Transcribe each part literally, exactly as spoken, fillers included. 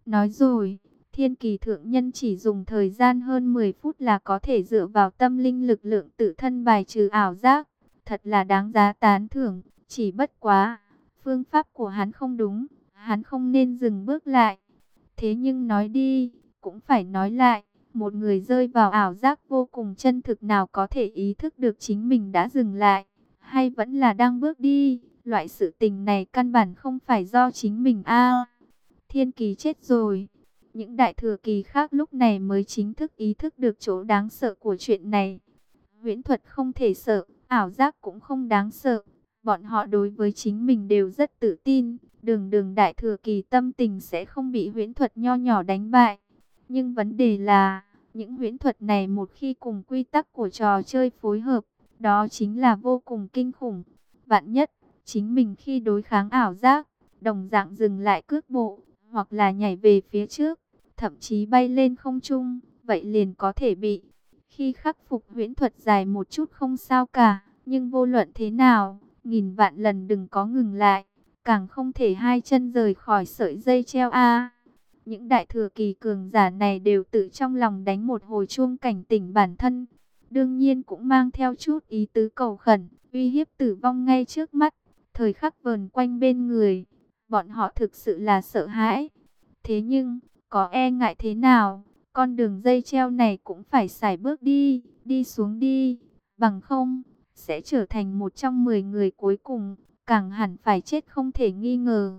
Nói rồi, thiên kỳ thượng nhân chỉ dùng thời gian hơn mười phút là có thể dựa vào tâm linh lực lượng tự thân bài trừ ảo giác. Thật là đáng giá tán thưởng, chỉ bất quá. Phương pháp của hắn không đúng, hắn không nên dừng bước lại. Thế nhưng nói đi, cũng phải nói lại. Một người rơi vào ảo giác vô cùng chân thực nào có thể ý thức được chính mình đã dừng lại, hay vẫn là đang bước đi. Loại sự tình này căn bản không phải do chính mình a. Thiên kỳ chết rồi. Những đại thừa kỳ khác lúc này mới chính thức ý thức được chỗ đáng sợ của chuyện này. Huyễn thuật không thể sợ, ảo giác cũng không đáng sợ. Bọn họ đối với chính mình đều rất tự tin. Đường đường đại thừa kỳ tâm tình sẽ không bị huyễn thuật nho nhỏ đánh bại. Nhưng vấn đề là, những huyễn thuật này một khi cùng quy tắc của trò chơi phối hợp, đó chính là vô cùng kinh khủng. Vạn nhất, chính mình khi đối kháng ảo giác, đồng dạng dừng lại cước bộ, hoặc là nhảy về phía trước, thậm chí bay lên không trung, vậy liền có thể bị. Khi khắc phục huyễn thuật dài một chút không sao cả, nhưng vô luận thế nào, nghìn vạn lần đừng có ngừng lại, càng không thể hai chân rời khỏi sợi dây treo a. Những đại thừa kỳ cường giả này đều tự trong lòng đánh một hồi chuông cảnh tỉnh bản thân, đương nhiên cũng mang theo chút ý tứ cầu khẩn, uy hiếp tử vong ngay trước mắt, thời khắc vờn quanh bên người. Bọn họ thực sự là sợ hãi. Thế nhưng, có e ngại thế nào, con đường dây treo này cũng phải sải bước đi, đi xuống đi, bằng không, sẽ trở thành một trong mười người cuối cùng, càng hẳn phải chết không thể nghi ngờ.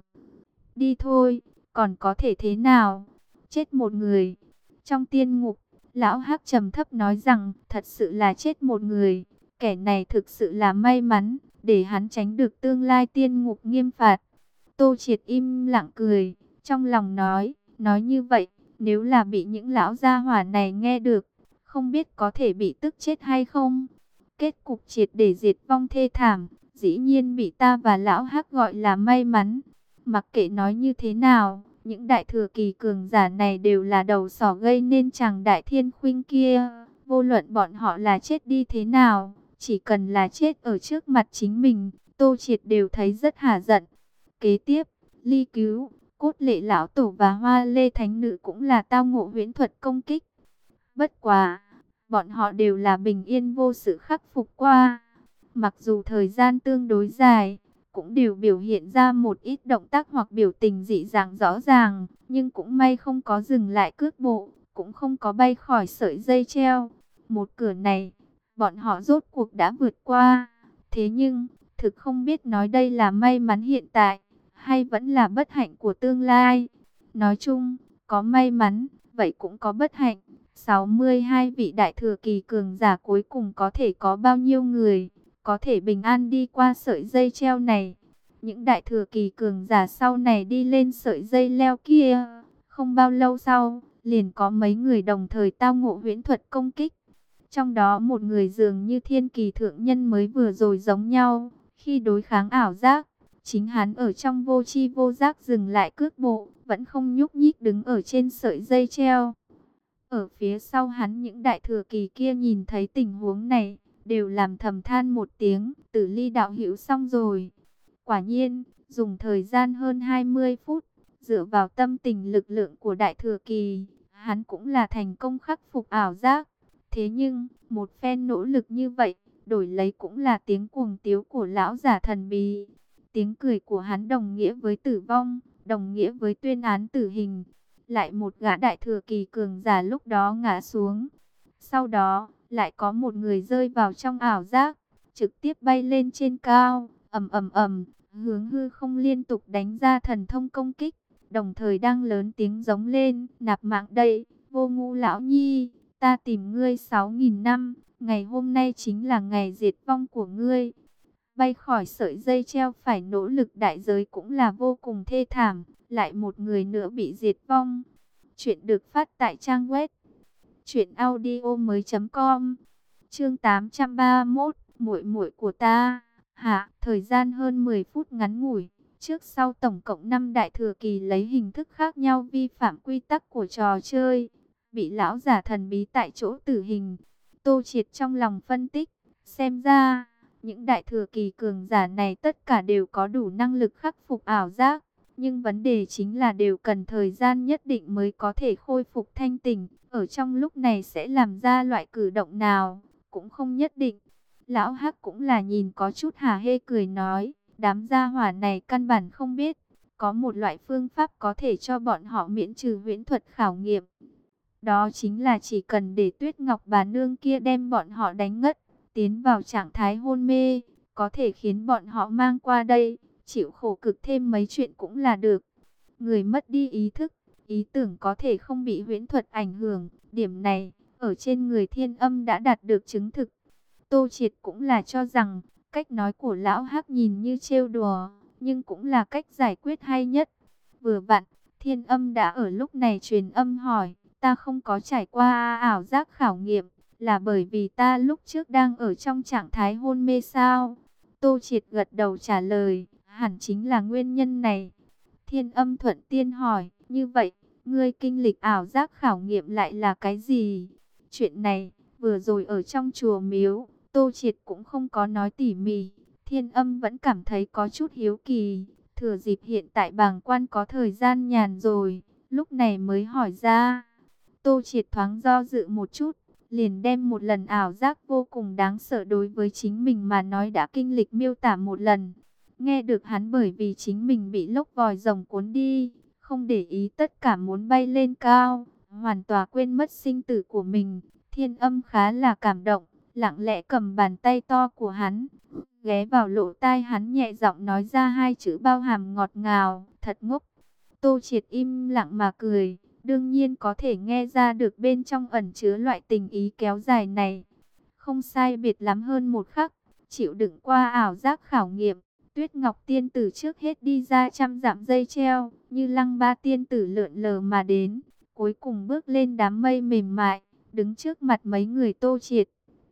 Đi thôi, còn có thể thế nào? Chết một người. Trong tiên ngục, lão Hắc trầm thấp nói rằng, thật sự là chết một người. Kẻ này thực sự là may mắn, để hắn tránh được tương lai tiên ngục nghiêm phạt. Tô Triệt im lặng cười, trong lòng nói, nói như vậy, nếu là bị những lão gia hỏa này nghe được, không biết có thể bị tức chết hay không. Kết cục triệt để diệt vong thê thảm, dĩ nhiên bị ta và lão Hắc gọi là may mắn. Mặc kệ nói như thế nào, những đại thừa kỳ cường giả này đều là đầu sỏ gây nên chàng đại thiên khuynh kia. Vô luận bọn họ là chết đi thế nào, chỉ cần là chết ở trước mặt chính mình, Tô Triệt đều thấy rất hả giận. Kế tiếp, Ly Cứu, Cốt Lệ Lão Tổ và Hoa Lê Thánh Nữ cũng là tao ngộ huyễn thuật công kích. Bất quá, bọn họ đều là bình yên vô sự khắc phục qua. Mặc dù thời gian tương đối dài, cũng đều biểu hiện ra một ít động tác hoặc biểu tình dị dạng rõ ràng, nhưng cũng may không có dừng lại cước bộ, cũng không có bay khỏi sợi dây treo. Một cửa này, bọn họ rốt cuộc đã vượt qua. Thế nhưng, thực không biết nói đây là may mắn hiện tại, hay vẫn là bất hạnh của tương lai. Nói chung, có may mắn, vậy cũng có bất hạnh. sáu mươi hai vị đại thừa kỳ cường giả cuối cùng có thể có bao nhiêu người có thể bình an đi qua sợi dây treo này. Những đại thừa kỳ cường giả sau này đi lên sợi dây leo kia, không bao lâu sau, liền có mấy người đồng thời tao ngộ huyễn thuật công kích. Trong đó một người dường như thiên kỳ thượng nhân mới vừa rồi giống nhau, khi đối kháng ảo giác, chính hắn ở trong vô tri vô giác dừng lại cước bộ, vẫn không nhúc nhích đứng ở trên sợi dây treo. Ở phía sau hắn những đại thừa kỳ kia nhìn thấy tình huống này, đều làm thầm than một tiếng, Tử Ly đạo hữu xong rồi. Quả nhiên, dùng thời gian hơn hai mươi phút, dựa vào tâm tình lực lượng của đại thừa kỳ, hắn cũng là thành công khắc phục ảo giác. Thế nhưng, một phen nỗ lực như vậy, đổi lấy cũng là tiếng cuồng tiếu của lão giả thần bí. Tiếng cười của hắn đồng nghĩa với tử vong, đồng nghĩa với tuyên án tử hình. Lại một gã đại thừa kỳ cường giả lúc đó ngã xuống. Sau đó, lại có một người rơi vào trong ảo giác, trực tiếp bay lên trên cao, ầm ầm ầm, hướng hư không liên tục đánh ra thần thông công kích, đồng thời đang lớn tiếng giống lên, nạp mạng đây, Vô Ngũ lão nhi, ta tìm ngươi sáu nghìn năm, ngày hôm nay chính là ngày diệt vong của ngươi. Bay khỏi sợi dây treo phải nỗ lực đại giới cũng là vô cùng thê thảm, lại một người nữa bị diệt vong. Chuyện được phát tại trang web truyện audio mới chấm com. Chương tám trăm ba mươi mốt, muội muội của ta. Hạ, thời gian hơn mười phút ngắn ngủi, trước sau tổng cộng năm đại thừa kỳ lấy hình thức khác nhau vi phạm quy tắc của trò chơi, bị lão giả thần bí tại chỗ tử hình. Tô Triệt trong lòng phân tích, xem ra những đại thừa kỳ cường giả này tất cả đều có đủ năng lực khắc phục ảo giác. Nhưng vấn đề chính là đều cần thời gian nhất định mới có thể khôi phục thanh tỉnh. Ở trong lúc này sẽ làm ra loại cử động nào, cũng không nhất định. Lão Hắc cũng là nhìn có chút hả hê cười nói, đám gia hỏa này căn bản không biết. Có một loại phương pháp có thể cho bọn họ miễn trừ huyễn thuật khảo nghiệm. Đó chính là chỉ cần để Tuyết Ngọc bà nương kia đem bọn họ đánh ngất, tiến vào trạng thái hôn mê, có thể khiến bọn họ mang qua đây, chịu khổ cực thêm mấy chuyện cũng là được. Người mất đi ý thức, ý tưởng có thể không bị huyễn thuật ảnh hưởng, điểm này, ở trên người Thiên Âm đã đạt được chứng thực. Tô Triệt cũng là cho rằng, cách nói của Lão Hắc nhìn như trêu đùa, nhưng cũng là cách giải quyết hay nhất. Vừa vặn, Thiên Âm đã ở lúc này truyền âm hỏi, ta không có trải qua ảo giác khảo nghiệm, là bởi vì ta lúc trước đang ở trong trạng thái hôn mê sao? Tô Triệt gật đầu trả lời, hẳn chính là nguyên nhân này. Thiên Âm thuận tiên hỏi, như vậy, ngươi kinh lịch ảo giác khảo nghiệm lại là cái gì? Chuyện này, vừa rồi ở trong chùa miếu, Tô Triệt cũng không có nói tỉ mỉ. Thiên Âm vẫn cảm thấy có chút hiếu kỳ, thừa dịp hiện tại bàng quan có thời gian nhàn rồi, lúc này mới hỏi ra. Tô Triệt thoáng do dự một chút, liền đem một lần ảo giác vô cùng đáng sợ đối với chính mình mà nói đã kinh lịch miêu tả một lần. Nghe được hắn bởi vì chính mình bị lốc vòi rồng cuốn đi, không để ý tất cả muốn bay lên cao, hoàn toàn quên mất sinh tử của mình. Thiên Âm khá là cảm động, lặng lẽ cầm bàn tay to của hắn, ghé vào lỗ tai hắn nhẹ giọng nói ra hai chữ bao hàm ngọt ngào, thật ngốc. Tô Triệt im lặng mà cười, đương nhiên có thể nghe ra được bên trong ẩn chứa loại tình ý kéo dài này. Không sai biệt lắm hơn một khắc, chịu đựng qua ảo giác khảo nghiệm, Tuyết Ngọc tiên tử trước hết đi ra trăm dặm dây treo, như lăng ba tiên tử lượn lờ mà đến, cuối cùng bước lên đám mây mềm mại, đứng trước mặt mấy người Tô Triệt.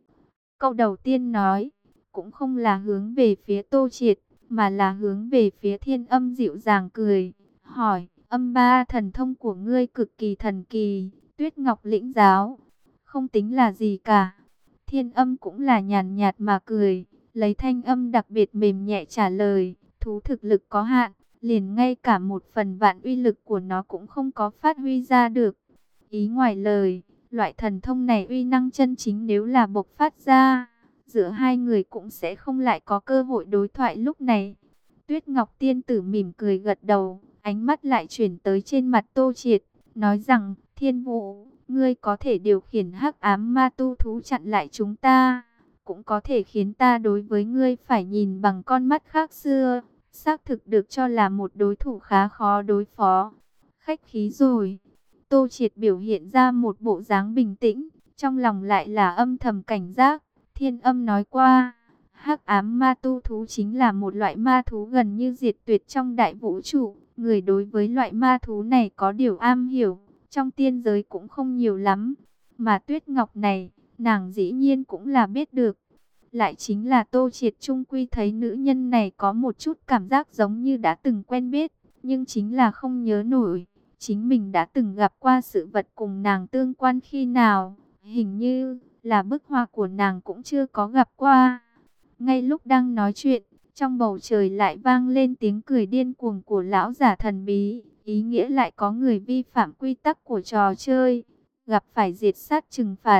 Câu đầu tiên nói, cũng không là hướng về phía Tô Triệt, mà là hướng về phía Thiên Âm dịu dàng cười, hỏi, âm ba thần thông của ngươi cực kỳ thần kỳ, Tuyết Ngọc lĩnh giáo, không tính là gì cả. Thiên Âm cũng là nhàn nhạt mà cười, lấy thanh âm đặc biệt mềm nhẹ trả lời, thú thực lực có hạn, liền ngay cả một phần vạn uy lực của nó cũng không có phát huy ra được. Ý ngoài lời, loại thần thông này uy năng chân chính nếu là bộc phát ra, giữa hai người cũng sẽ không lại có cơ hội đối thoại lúc này. Tuyết Ngọc tiên tử mỉm cười gật đầu, ánh mắt lại chuyển tới trên mặt Tô Triệt, nói rằng, Thiên Vũ, ngươi có thể điều khiển hắc ám ma tu thú chặn lại chúng ta, cũng có thể khiến ta đối với ngươi phải nhìn bằng con mắt khác xưa, xác thực được cho là một đối thủ khá khó đối phó. Khách khí rồi. Tô Triệt biểu hiện ra một bộ dáng bình tĩnh, trong lòng lại là âm thầm cảnh giác. Thiên Âm nói qua, hắc ám ma tu thú chính là một loại ma thú gần như diệt tuyệt trong đại vũ trụ. Người đối với loại ma thú này có điều am hiểu, trong tiên giới cũng không nhiều lắm. Mà Tuyết Ngọc này, nàng dĩ nhiên cũng là biết được. Lại chính là Tô Triệt trung quy thấy nữ nhân này có một chút cảm giác giống như đã từng quen biết, nhưng chính là không nhớ nổi. Chính mình đã từng gặp qua sự vật cùng nàng tương quan khi nào, hình như là bức họa của nàng cũng chưa có gặp qua. Ngay lúc đang nói chuyện, trong bầu trời lại vang lên tiếng cười điên cuồng của lão giả thần bí, ý nghĩa lại có người vi phạm quy tắc của trò chơi, gặp phải diệt sát trừng phạt.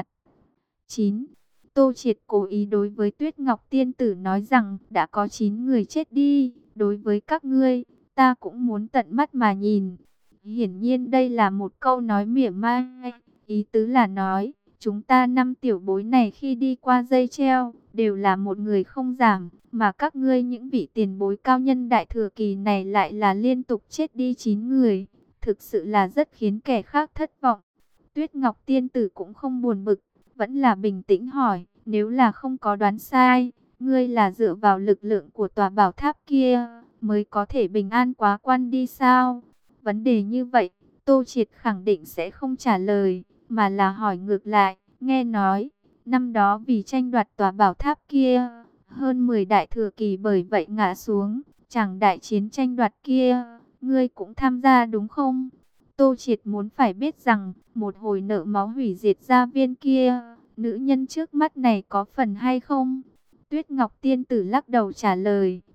chín. Tô Triệt cố ý đối với Tuyết Ngọc tiên tử nói rằng đã có chín người chết đi, đối với các ngươi, ta cũng muốn tận mắt mà nhìn. Hiển nhiên đây là một câu nói mỉa mai, ý tứ là nói, chúng ta năm tiểu bối này khi đi qua dây treo, đều là một người không giảm, mà các ngươi những vị tiền bối cao nhân đại thừa kỳ này lại là liên tục chết đi chín người, thực sự là rất khiến kẻ khác thất vọng. Tuyết Ngọc tiên tử cũng không buồn bực, vẫn là bình tĩnh hỏi, nếu là không có đoán sai, ngươi là dựa vào lực lượng của tòa bảo tháp kia, mới có thể bình an quá quan đi sao? Vấn đề như vậy, Tô Triệt khẳng định sẽ không trả lời, mà là hỏi ngược lại, nghe nói, năm đó vì tranh đoạt tòa bảo tháp kia, hơn mười đại thừa kỳ bởi vậy ngã xuống, chẳng đại chiến tranh đoạt kia, ngươi cũng tham gia đúng không? Tô Triệt muốn phải biết rằng, một hồi nợ máu hủy diệt gia viên kia, nữ nhân trước mắt này có phần hay không? Tuyết Ngọc tiên tử lắc đầu trả lời,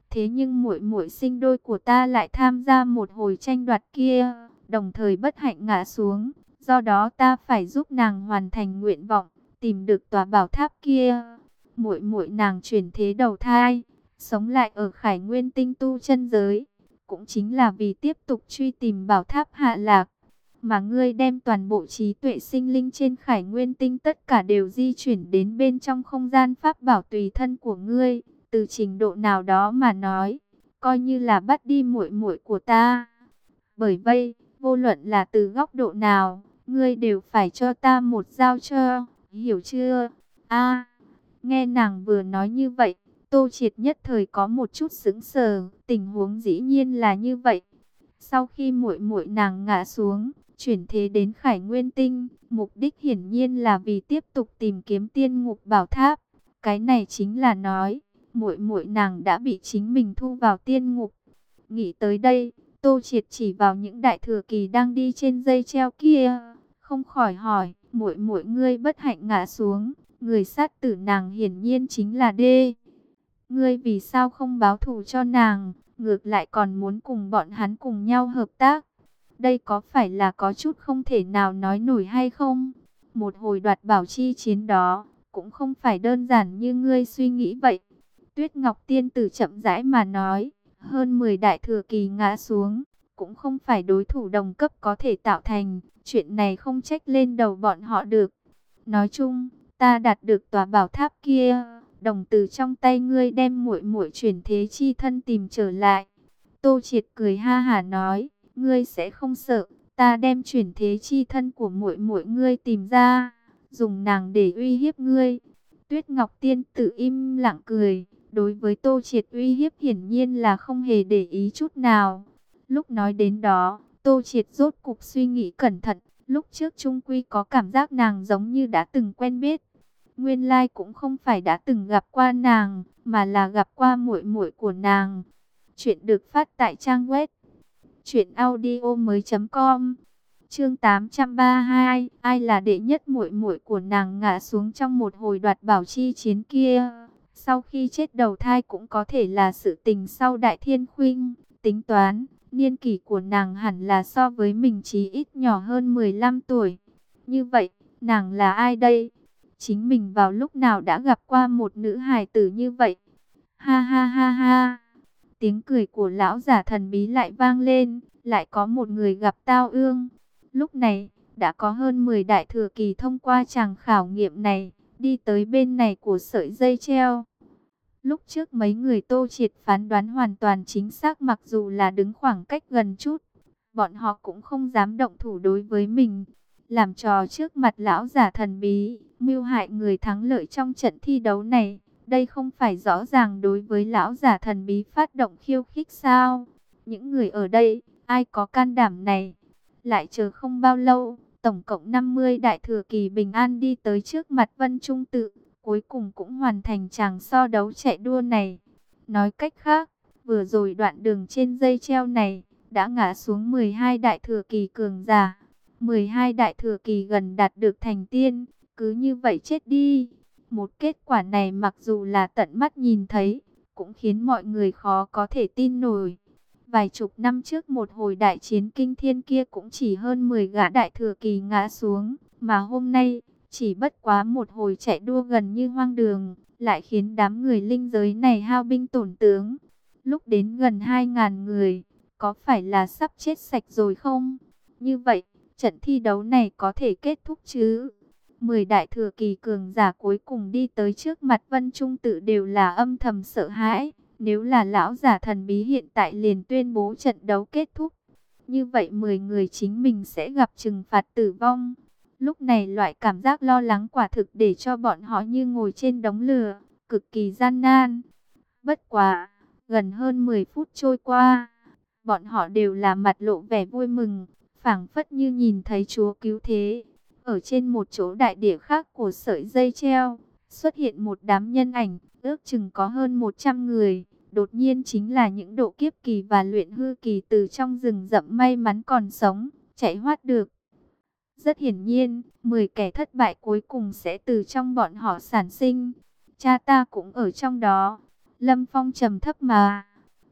Thế nhưng muội muội sinh đôi của ta lại tham gia một hồi tranh đoạt kia, đồng thời bất hạnh ngã xuống, do đó ta phải giúp nàng hoàn thành nguyện vọng, tìm được tòa bảo tháp kia. Muội muội nàng chuyển thế đầu thai, sống lại ở Khải Nguyên Tinh tu chân giới, cũng chính là vì tiếp tục truy tìm bảo tháp hạ lạc. Mà ngươi đem toàn bộ trí tuệ sinh linh trên Khải Nguyên Tinh tất cả đều di chuyển đến bên trong không gian pháp bảo tùy thân của ngươi. Từ trình độ nào đó mà nói, coi như là bắt đi muội muội của ta. Bởi vậy, vô luận là từ góc độ nào, ngươi đều phải cho ta một giao cho, hiểu chưa? A, nghe nàng vừa nói như vậy, Tô Triệt nhất thời có một chút sững sờ, tình huống dĩ nhiên là như vậy. Sau khi muội muội nàng ngã xuống, chuyển thế đến Khải Nguyên Tinh, mục đích hiển nhiên là vì tiếp tục tìm kiếm Tiên Ngục Bảo Tháp. Cái này chính là nói, muội muội nàng đã bị chính mình thu vào tiên ngục. Nghĩ tới đây, Tô Triệt chỉ vào những đại thừa kỳ đang đi trên dây treo kia, không khỏi hỏi, muội muội ngươi bất hạnh ngã xuống, người sát tử nàng hiển nhiên chính là Đê. Ngươi vì sao không báo thù cho nàng, ngược lại còn muốn cùng bọn hắn cùng nhau hợp tác? Đây có phải là có chút không thể nào nói nổi hay không? Một hồi đoạt bảo chi chiến đó, cũng không phải đơn giản như ngươi suy nghĩ vậy. Tuyết Ngọc Tiên Tử chậm rãi mà nói, hơn mười đại thừa kỳ ngã xuống, cũng không phải đối thủ đồng cấp có thể tạo thành, chuyện này không trách lên đầu bọn họ được. Nói chung, ta đạt được tòa bảo tháp kia, đồng từ trong tay ngươi đem muội muội chuyển thế chi thân tìm trở lại. Tô Triệt cười ha hả nói, ngươi sẽ không sợ, ta đem chuyển thế chi thân của muội muội ngươi tìm ra, dùng nàng để uy hiếp ngươi. Tuyết Ngọc Tiên Tử im lặng cười. Đối với Tô Triệt uy hiếp hiển nhiên là không hề để ý chút nào. Lúc nói đến đó, Tô Triệt rốt cục suy nghĩ cẩn thận. Lúc trước Trung Quy có cảm giác nàng giống như đã từng quen biết. Nguyên lai cũng không phải đã từng gặp qua nàng, mà là gặp qua muội muội của nàng. Chuyện được phát tại trang web truyện audio mới chấm com. Chương tám trăm ba mươi hai, ai là đệ nhất muội muội của nàng ngã xuống trong một hồi đoạt bảo chi chiến kia. Sau khi chết đầu thai cũng có thể là sự tình sau Đại Thiên Khuynh, tính toán, niên kỷ của nàng hẳn là so với mình chí ít nhỏ hơn mười lăm tuổi. Như vậy, nàng là ai đây? Chính mình vào lúc nào đã gặp qua một nữ hài tử như vậy? Ha ha ha ha! Tiếng cười của lão giả thần bí lại vang lên, lại có một người gặp tao ương. Lúc này, đã có hơn mười đại thừa kỳ thông qua chàng khảo nghiệm này, đi tới bên này của sợi dây treo. Lúc trước mấy người Tô Triệt phán đoán hoàn toàn chính xác, mặc dù là đứng khoảng cách gần chút, bọn họ cũng không dám động thủ đối với mình. Làm trò trước mặt lão giả thần bí, mưu hại người thắng lợi trong trận thi đấu này, đây không phải rõ ràng đối với lão giả thần bí phát động khiêu khích sao? Những người ở đây, ai có can đảm này? Lại chờ không bao lâu, tổng cộng năm mươi đại thừa kỳ bình an đi tới trước mặt Vân Trung Tự, cuối cùng cũng hoàn thành chàng so đấu chạy đua này. Nói cách khác, vừa rồi đoạn đường trên dây treo này, đã ngã xuống mười hai đại thừa kỳ cường giả. mười hai đại thừa kỳ gần đạt được thành tiên, cứ như vậy chết đi. Một kết quả này mặc dù là tận mắt nhìn thấy, cũng khiến mọi người khó có thể tin nổi. Vài chục năm trước một hồi đại chiến kinh thiên kia cũng chỉ hơn mười gã đại thừa kỳ ngã xuống, mà hôm nay, chỉ bất quá một hồi chạy đua gần như hoang đường, lại khiến đám người linh giới này hao binh tổn tướng. Lúc đến gần hai ngàn người, có phải là sắp chết sạch rồi không? Như vậy, trận thi đấu này có thể kết thúc chứ? Mười đại thừa kỳ cường giả cuối cùng đi tới trước mặt Vân Trung Tự đều là âm thầm sợ hãi. Nếu là lão giả thần bí hiện tại liền tuyên bố trận đấu kết thúc, như vậy mười người chính mình sẽ gặp trừng phạt tử vong. Lúc này loại cảm giác lo lắng quả thực để cho bọn họ như ngồi trên đống lửa, cực kỳ gian nan. Bất quá, gần hơn mười phút trôi qua, bọn họ đều là mặt lộ vẻ vui mừng, phảng phất như nhìn thấy Chúa cứu thế. Ở trên một chỗ đại địa khác của sợi dây treo, xuất hiện một đám nhân ảnh, ước chừng có hơn một trăm người. Đột nhiên chính là những độ kiếp kỳ và luyện hư kỳ từ trong rừng rậm may mắn còn sống, chạy thoát được. Rất hiển nhiên, mười kẻ thất bại cuối cùng sẽ từ trong bọn họ sản sinh. Cha ta cũng ở trong đó. Lâm Phong trầm thấp mà,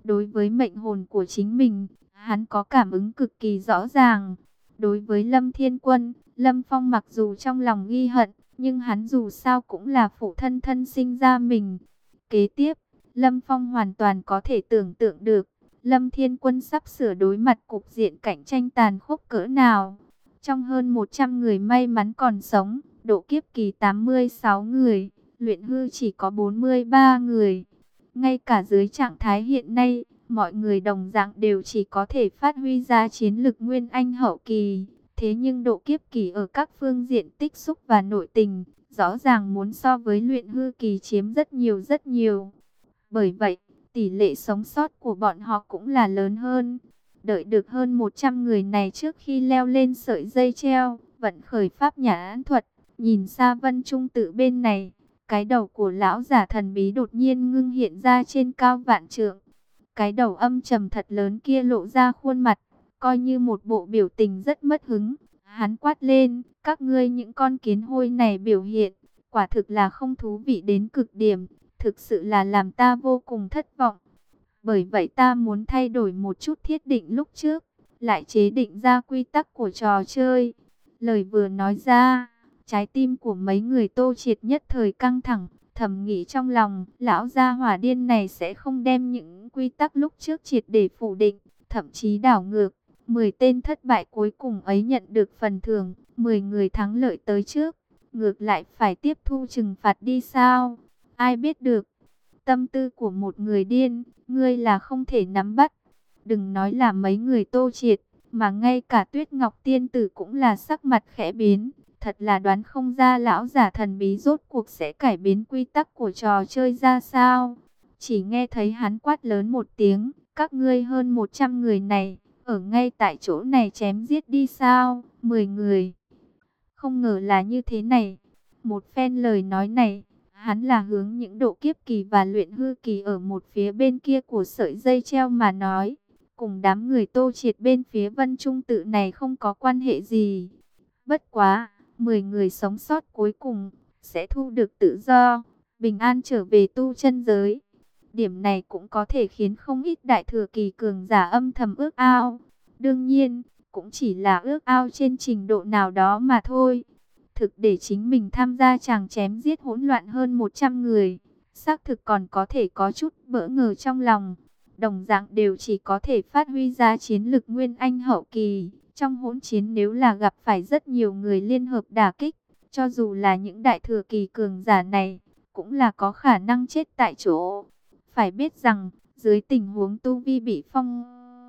Đối với mệnh hồn của chính mình, hắn có cảm ứng cực kỳ rõ ràng. Đối với Lâm Thiên Quân, Lâm Phong mặc dù trong lòng ghi hận, nhưng hắn dù sao cũng là phụ thân thân sinh ra mình. Kế tiếp, Lâm Phong hoàn toàn có thể tưởng tượng được, Lâm Thiên Quân sắp sửa đối mặt cục diện cạnh tranh tàn khốc cỡ nào. Trong hơn một trăm người may mắn còn sống, độ kiếp kỳ tám mươi sáu người, luyện hư chỉ có bốn mươi ba người. Ngay cả dưới trạng thái hiện nay, mọi người đồng dạng đều chỉ có thể phát huy ra chiến lực nguyên anh hậu kỳ. Thế nhưng độ kiếp kỳ ở các phương diện tích xúc và nội tình, rõ ràng muốn so với luyện hư kỳ chiếm rất nhiều rất nhiều. Bởi vậy, tỷ lệ sống sót của bọn họ cũng là lớn hơn. Đợi được hơn một trăm người này trước khi leo lên sợi dây treo, vận khởi pháp nhãn thuật, nhìn xa Vân Trung Tự bên này, cái đầu của lão giả thần bí đột nhiên ngưng hiện ra trên cao vạn trượng. Cái đầu âm trầm thật lớn kia lộ ra khuôn mặt, coi như một bộ biểu tình rất mất hứng. Hắn quát lên, các ngươi những con kiến hôi này biểu hiện, quả thực là không thú vị đến cực điểm, thực sự là làm ta vô cùng thất vọng. Bởi vậy ta muốn thay đổi một chút thiết định lúc trước, lại chế định ra quy tắc của trò chơi. Lời vừa nói ra, trái tim của mấy người Tô Triệt nhất thời căng thẳng, thầm nghĩ trong lòng, lão gia hỏa điên này sẽ không đem những quy tắc lúc trước triệt để phủ định, thậm chí đảo ngược. mười tên thất bại cuối cùng ấy nhận được phần thưởng, mười người thắng lợi tới trước, ngược lại phải tiếp thu trừng phạt đi sao? Ai biết được, tâm tư của một người điên, ngươi là không thể nắm bắt. Đừng nói là mấy người Tô Triệt, mà ngay cả Tuyết Ngọc Tiên Tử cũng là sắc mặt khẽ biến. Thật là đoán không ra lão giả thần bí rốt cuộc sẽ cải biến quy tắc của trò chơi ra sao. Chỉ nghe thấy hắn quát lớn một tiếng, các ngươi hơn một trăm người này, ở ngay tại chỗ này chém giết đi sao, mười người. Không ngờ là như thế này. Một phen lời nói này, hắn là hướng những độ kiếp kỳ và luyện hư kỳ ở một phía bên kia của sợi dây treo mà nói. Cùng đám người Tô Triệt bên phía Vân Trung Tự này không có quan hệ gì. Bất quá, mười người sống sót cuối cùng sẽ thu được tự do, bình an trở về tu chân giới. Điểm này cũng có thể khiến không ít đại thừa kỳ cường giả âm thầm ước ao. Đương nhiên, cũng chỉ là ước ao trên trình độ nào đó mà thôi. Thực để chính mình tham gia chàng chém giết hỗn loạn hơn một trăm người, xác thực còn có thể có chút bỡ ngỡ trong lòng. Đồng dạng đều chỉ có thể phát huy ra chiến lực nguyên anh hậu kỳ. Trong hỗn chiến nếu là gặp phải rất nhiều người liên hợp đả kích, cho dù là những đại thừa kỳ cường giả này, cũng là có khả năng chết tại chỗ. Phải biết rằng, dưới tình huống tu vi bị phong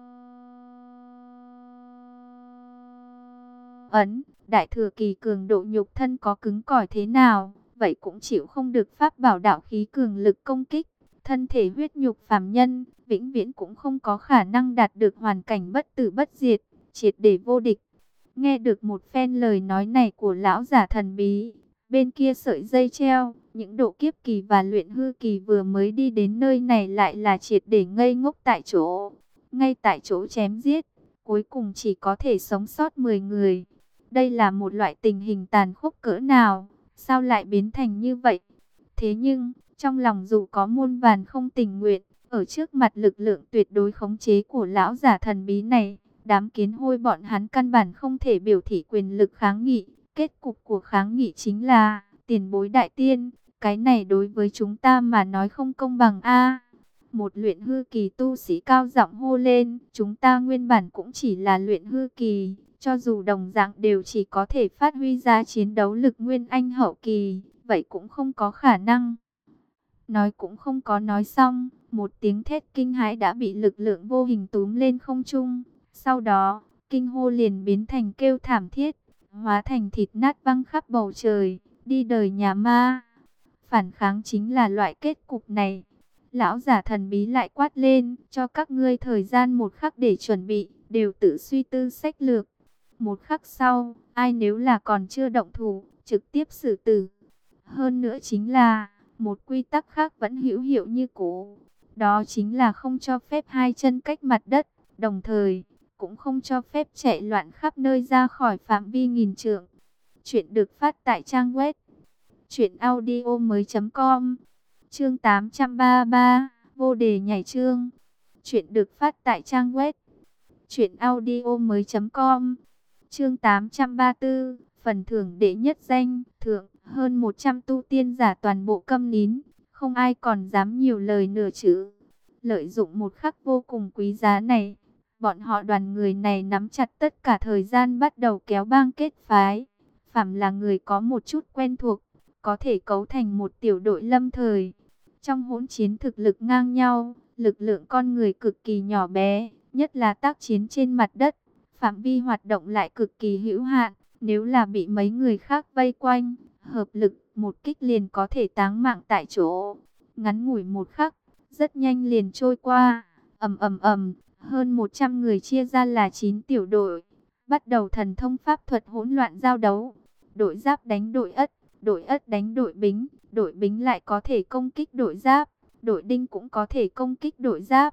ấn, đại thừa kỳ cường độ nhục thân có cứng cỏi thế nào, vậy cũng chịu không được pháp bảo đạo khí cường lực công kích. Thân thể huyết nhục phàm nhân, vĩnh viễn cũng không có khả năng đạt được hoàn cảnh bất tử bất diệt, triệt để vô địch. Nghe được một phen lời nói này của lão giả thần bí, bên kia sợi dây treo, những độ kiếp kỳ và luyện hư kỳ vừa mới đi đến nơi này lại là triệt để ngây ngốc tại chỗ. Ngay tại chỗ chém giết, cuối cùng chỉ có thể sống sót mười người. Đây là một loại tình hình tàn khốc cỡ nào, sao lại biến thành như vậy? Thế nhưng, trong lòng dù có muôn vàn không tình nguyện, ở trước mặt lực lượng tuyệt đối khống chế của lão giả thần bí này, đám kiến hôi bọn hắn căn bản không thể biểu thị quyền lực kháng nghị. Kết cục của kháng nghị chính là, tiền bối đại tiên, cái này đối với chúng ta mà nói không công bằng a. Một luyện hư kỳ tu sĩ cao giọng hô lên, chúng ta nguyên bản cũng chỉ là luyện hư kỳ, cho dù đồng dạng đều chỉ có thể phát huy ra chiến đấu lực nguyên anh hậu kỳ, vậy cũng không có khả năng. Nói cũng không có nói xong, một tiếng thét kinh hãi đã bị lực lượng vô hình túm lên không trung. Sau đó, kinh hô liền biến thành kêu thảm thiết, hóa thành thịt nát văng khắp bầu trời, đi đời nhà ma. Phản kháng chính là loại kết cục này. Lão giả thần bí lại quát lên, cho các ngươi thời gian một khắc để chuẩn bị, đều tự suy tư sách lược. Một khắc sau, ai nếu là còn chưa động thủ, trực tiếp xử tử. Hơn nữa chính là, một quy tắc khác vẫn hữu hiệu như cũ. Đó chính là không cho phép hai chân cách mặt đất, đồng thời cũng không cho phép chạy loạn khắp nơi ra khỏi phạm vi nghìn trượng. Chuyện được phát tại trang web truyện audio mới chấm com. Chương tám trăm ba mươi ba, vô đề nhảy chương. Chuyện được phát tại trang web truyện audio mới com. Chương tám trăm ba mươi tư, phần thưởng đệ nhất danh, thượng, hơn một trăm tu tiên giả toàn bộ câm nín, không ai còn dám nhiều lời nửa chữ. Lợi dụng một khắc vô cùng quý giá này, bọn họ đoàn người này nắm chặt tất cả thời gian bắt đầu kéo bang kết phái. Phàm là người có một chút quen thuộc, có thể cấu thành một tiểu đội lâm thời. Trong hỗn chiến thực lực ngang nhau, lực lượng con người cực kỳ nhỏ bé, nhất là tác chiến trên mặt đất, phạm vi hoạt động lại cực kỳ hữu hạn. Nếu là bị mấy người khác vây quanh, hợp lực một kích liền có thể táng mạng tại chỗ. Ngắn ngủi một khắc, rất nhanh liền trôi qua. Ầm ầm ầm, hơn một trăm người chia ra là chín tiểu đội, bắt đầu thần thông pháp thuật hỗn loạn giao đấu. Đội giáp đánh đội ất, đội ất đánh đội bính, đội bính lại có thể công kích đội giáp, đội đinh cũng có thể công kích đội giáp.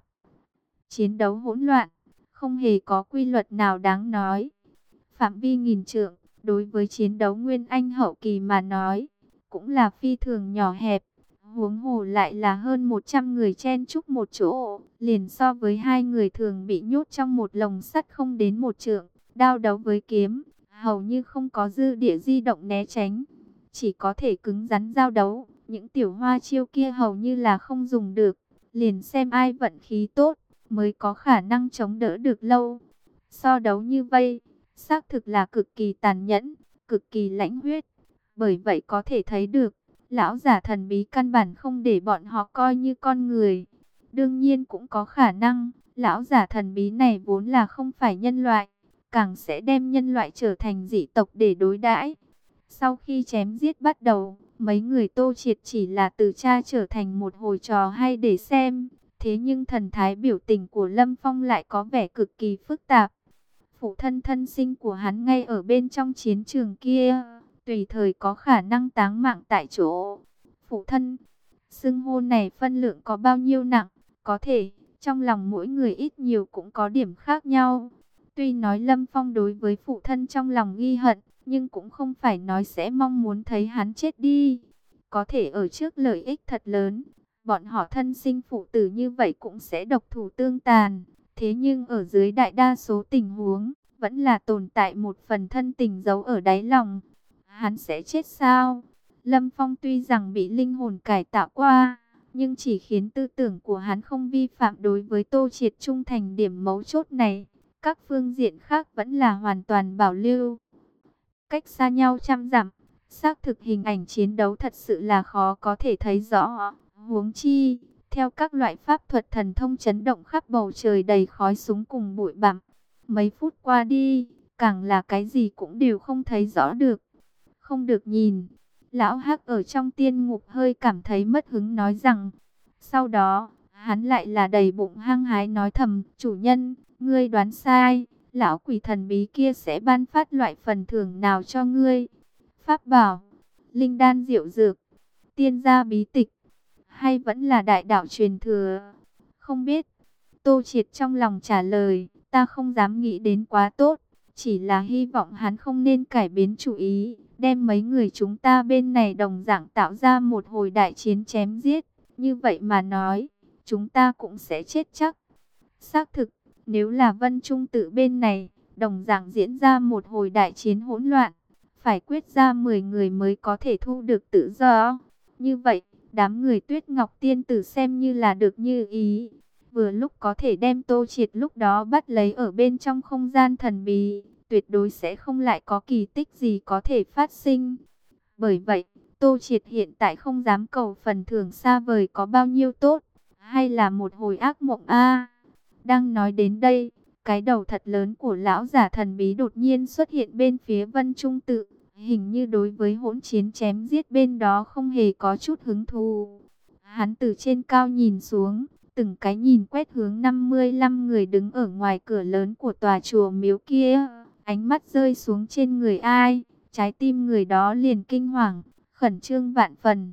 Chiến đấu hỗn loạn, không hề có quy luật nào đáng nói. Phạm vi nghìn trượng, đối với chiến đấu nguyên anh hậu kỳ mà nói, cũng là phi thường nhỏ hẹp. Huống hồ lại là hơn một trăm người chen chúc một chỗ, liền so với hai người thường bị nhốt trong một lồng sắt không đến một trượng, đao đấu với kiếm, hầu như không có dư địa di động né tránh, chỉ có thể cứng rắn giao đấu. Những tiểu hoa chiêu kia hầu như là không dùng được, liền xem ai vận khí tốt mới có khả năng chống đỡ được lâu. So đấu như vây, xác thực là cực kỳ tàn nhẫn, cực kỳ lãnh huyết. Bởi vậy có thể thấy được, lão giả thần bí căn bản không để bọn họ coi như con người. Đương nhiên cũng có khả năng, lão giả thần bí này vốn là không phải nhân loại, càng sẽ đem nhân loại trở thành dị tộc để đối đãi. Sau khi chém giết bắt đầu, mấy người Tô Triệt chỉ là từ cha trở thành một hồi trò hay để xem. Thế nhưng thần thái biểu tình của Lâm Phong lại có vẻ cực kỳ phức tạp. Phụ thân thân sinh của hắn ngay ở bên trong chiến trường kia, tùy thời có khả năng táng mạng tại chỗ. Phụ thân, xưng hô này phân lượng có bao nhiêu nặng? Có thể, trong lòng mỗi người ít nhiều cũng có điểm khác nhau. Tuy nói Lâm Phong đối với phụ thân trong lòng ghi hận, nhưng cũng không phải nói sẽ mong muốn thấy hắn chết đi. Có thể ở trước lợi ích thật lớn, bọn họ thân sinh phụ tử như vậy cũng sẽ độc thủ tương tàn. Thế nhưng ở dưới đại đa số tình huống, vẫn là tồn tại một phần thân tình giấu ở đáy lòng. Hắn sẽ chết sao? Lâm Phong tuy rằng bị linh hồn cải tạo qua, nhưng chỉ khiến tư tưởng của hắn không vi phạm đối với Tô Triệt trung thành điểm mấu chốt này. Các phương diện khác vẫn là hoàn toàn bảo lưu. Cách xa nhau trăm dặm, xác thực hình ảnh chiến đấu thật sự là khó có thể thấy rõ. Huống chi, theo các loại pháp thuật thần thông chấn động khắp bầu trời đầy khói súng cùng bụi bặm. Mấy phút qua đi, càng là cái gì cũng đều không thấy rõ được. Không được nhìn. Lão Hắc ở trong tiên ngục hơi cảm thấy mất hứng nói rằng. Sau đó, hắn lại là đầy bụng hăng hái nói thầm, chủ nhân, ngươi đoán sai. Lão quỷ thần bí kia sẽ ban phát loại phần thưởng nào cho ngươi? Pháp bảo, linh đan diệu dược, tiên gia bí tịch, hay vẫn là đại đạo truyền thừa? Không biết. Tô Triệt trong lòng trả lời, ta không dám nghĩ đến quá tốt, chỉ là hy vọng hắn không nên cải biến chủ ý, đem mấy người chúng ta bên này đồng dạng tạo ra một hồi đại chiến chém giết. Như vậy mà nói, chúng ta cũng sẽ chết chắc. Xác thực, nếu là Vân Trung tự bên này, đồng dạng diễn ra một hồi đại chiến hỗn loạn, phải quyết ra mười người mới có thể thu được tự do. Như vậy, đám người Tuyết Ngọc Tiên Tử xem như là được như ý. Vừa lúc có thể đem Tô Triệt lúc đó bắt lấy ở bên trong không gian thần bí, tuyệt đối sẽ không lại có kỳ tích gì có thể phát sinh. Bởi vậy, Tô Triệt hiện tại không dám cầu phần thưởng xa vời có bao nhiêu tốt, hay là một hồi ác mộng a. Đang nói đến đây, cái đầu thật lớn của lão giả thần bí đột nhiên xuất hiện bên phía Vân Trung tự, hình như đối với hỗn chiến chém giết bên đó không hề có chút hứng thú. Hắn từ trên cao nhìn xuống, từng cái nhìn quét hướng năm mươi lăm người đứng ở ngoài cửa lớn của tòa chùa miếu kia, ánh mắt rơi xuống trên người ai, trái tim người đó liền kinh hoàng, khẩn trương vạn phần.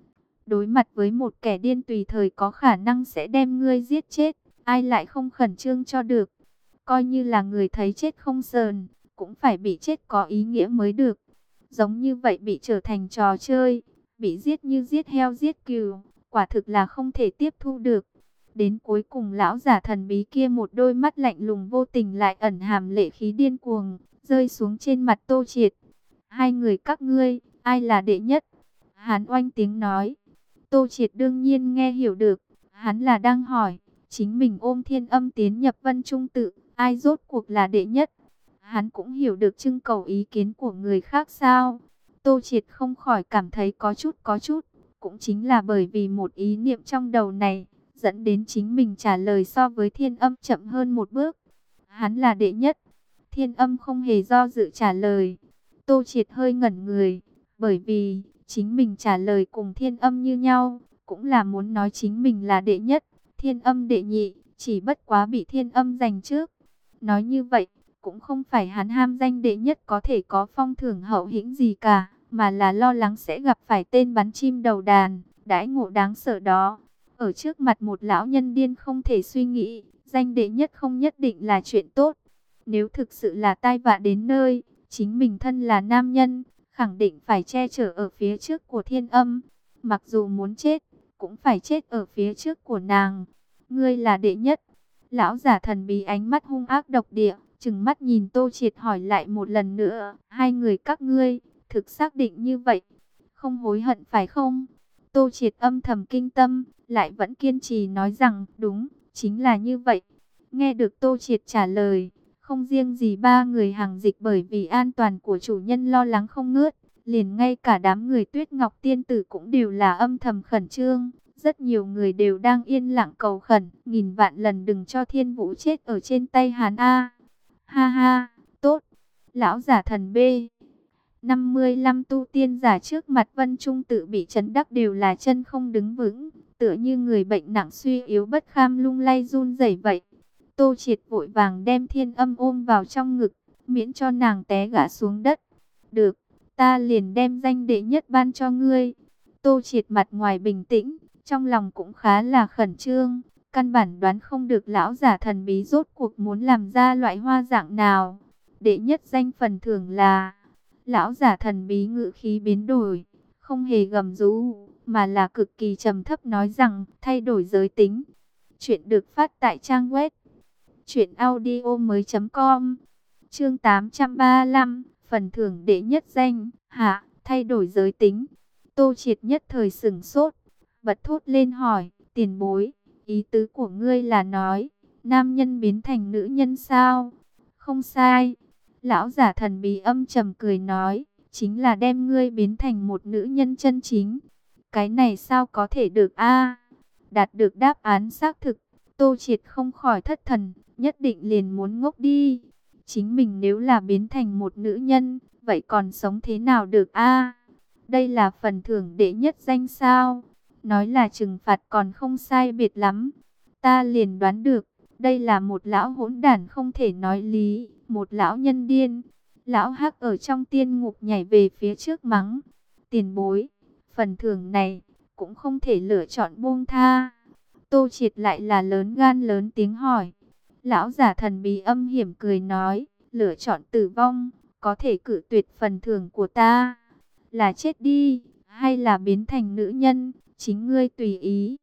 Đối mặt với một kẻ điên tùy thời có khả năng sẽ đem ngươi giết chết, ai lại không khẩn trương cho được? Coi như là người thấy chết không sờn, cũng phải bị chết có ý nghĩa mới được. Giống như vậy bị trở thành trò chơi, bị giết như giết heo giết cừu, quả thực là không thể tiếp thu được. Đến cuối cùng lão giả thần bí kia một đôi mắt lạnh lùng vô tình lại ẩn hàm lệ khí điên cuồng, rơi xuống trên mặt Tô Triệt. Hai người các ngươi, ai là đệ nhất? Hắn oanh tiếng nói. Tô Triệt đương nhiên nghe hiểu được, hắn là đang hỏi, chính mình ôm Thiên Âm tiến nhập Vân Trung tự, ai rốt cuộc là đệ nhất? Hắn cũng hiểu được trưng cầu ý kiến của người khác sao? Tô Triệt không khỏi cảm thấy có chút có chút, cũng chính là bởi vì một ý niệm trong đầu này, dẫn đến chính mình trả lời so với Thiên Âm chậm hơn một bước. Hắn là đệ nhất. Thiên Âm không hề do dự trả lời. Tô Triệt hơi ngẩn người, bởi vì chính mình trả lời cùng Thiên Âm như nhau, cũng là muốn nói chính mình là đệ nhất, Thiên Âm đệ nhị, chỉ bất quá bị Thiên Âm giành trước. Nói như vậy, cũng không phải hắn ham danh đệ nhất có thể có phong thưởng hậu hĩnh gì cả, mà là lo lắng sẽ gặp phải tên bắn chim đầu đàn, đãi ngộ đáng sợ đó. Ở trước mặt một lão nhân điên không thể suy nghĩ, danh đệ nhất không nhất định là chuyện tốt. Nếu thực sự là tai vạ đến nơi, chính mình thân là nam nhân, khẳng định phải che chở ở phía trước của Thiên Âm. Mặc dù muốn chết, cũng phải chết ở phía trước của nàng. Ngươi là đệ nhất. Lão giả thần bí ánh mắt hung ác độc địa, trừng mắt nhìn Tô Triệt hỏi lại một lần nữa. Hai người các ngươi, thực xác định như vậy, không hối hận phải không? Tô Triệt âm thầm kinh tâm, lại vẫn kiên trì nói rằng, đúng, chính là như vậy. Nghe được Tô Triệt trả lời, không riêng gì ba người hàng dịch bởi vì an toàn của chủ nhân lo lắng không ngớt, liền ngay cả đám người Tuyết Ngọc Tiên Tử cũng đều là âm thầm khẩn trương. Rất nhiều người đều đang yên lặng cầu khẩn, nghìn vạn lần đừng cho Thiên Vũ chết ở trên tay hắn a. Ha ha, tốt. Lão giả thần B năm mươi lăm tu tiên giả trước mặt Vân Trung tự bị chấn đắc đều là chân không đứng vững, tựa như người bệnh nặng suy yếu bất kham lung lay run rẩy vậy. Tô Triệt vội vàng đem Thiên Âm ôm vào trong ngực, miễn cho nàng té ngã xuống đất. Được, ta liền đem danh đệ nhất ban cho ngươi. Tô Triệt mặt ngoài bình tĩnh, trong lòng cũng khá là khẩn trương, căn bản đoán không được lão giả thần bí rốt cuộc muốn làm ra loại hoa dạng nào. Đệ nhất danh phần thưởng là... Lão giả thần bí ngữ khí biến đổi, không hề gầm rú, mà là cực kỳ trầm thấp nói rằng thay đổi giới tính. Chuyện được phát tại trang web truyện audio mới chấm com. Chương tám trăm ba mươi lăm, phần thưởng đệ nhất danh, hạ, thay đổi giới tính. Tô Triệt nhất thời sửng sốt, bật thốt lên hỏi, tiền bối, ý tứ của ngươi là nói, nam nhân biến thành nữ nhân sao? Không sai. Lão giả thần bí âm trầm cười nói, chính là đem ngươi biến thành một nữ nhân chân chính. Cái này sao có thể được a? Đạt được đáp án xác thực, Tô Triệt không khỏi thất thần, nhất định liền muốn ngốc đi. Chính mình nếu là biến thành một nữ nhân, vậy còn sống thế nào được a? Đây là phần thưởng đệ nhất danh sao? Nói là trừng phạt còn không sai biệt lắm. Ta liền đoán được, đây là một lão hỗn đản không thể nói lý, một lão nhân điên. Lão Hắc ở trong tiên ngục nhảy về phía trước mắng, tiền bối, phần thưởng này cũng không thể lựa chọn buông tha. Tô Triệt lại là lớn gan lớn tiếng hỏi. Lão giả thần bí âm hiểm cười nói, lựa chọn tử vong, có thể cự tuyệt phần thưởng của ta. Là chết đi, hay là biến thành nữ nhân, chính ngươi tùy ý.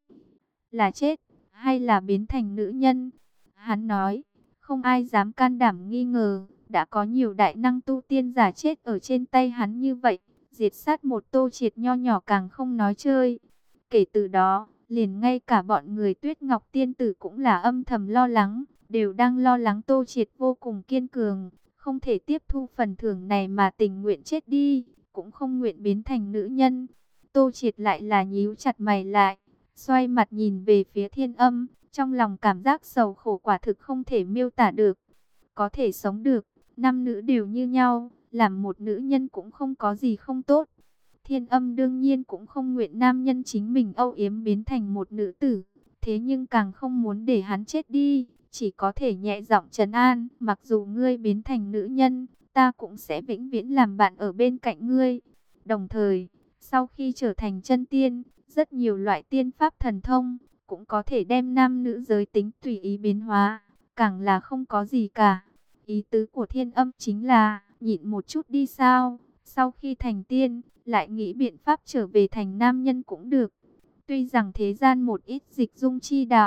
Là chết, hay là biến thành nữ nhân? Hắn nói, không ai dám can đảm nghi ngờ, đã có nhiều đại năng tu tiên giả chết ở trên tay hắn như vậy, diệt sát một Tô Triệt nho nhỏ càng không nói chơi. Kể từ đó, liền ngay cả bọn người Tuyết Ngọc Tiên Tử cũng là âm thầm lo lắng, đều đang lo lắng Tô Triệt vô cùng kiên cường, không thể tiếp thu phần thưởng này mà tình nguyện chết đi, cũng không nguyện biến thành nữ nhân. Tô Triệt lại là nhíu chặt mày lại, xoay mặt nhìn về phía Thiên Âm, trong lòng cảm giác sầu khổ quả thực không thể miêu tả được. Có thể sống được, nam nữ đều như nhau, làm một nữ nhân cũng không có gì không tốt. Thiên Âm đương nhiên cũng không nguyện nam nhân chính mình âu yếm biến thành một nữ tử, thế nhưng càng không muốn để hắn chết đi, chỉ có thể nhẹ giọng trấn an, mặc dù ngươi biến thành nữ nhân, ta cũng sẽ vĩnh viễn làm bạn ở bên cạnh ngươi. Đồng thời, sau khi trở thành chân tiên, rất nhiều loại tiên pháp thần thông cũng có thể đem nam nữ giới tính tùy ý biến hóa, càng là không có gì cả. Ý tứ của Thiên Âm chính là nhịn một chút đi sao, sau khi thành tiên, lại nghĩ biện pháp trở về thành nam nhân cũng được. Tuy rằng thế gian một ít dịch dung chi đạo,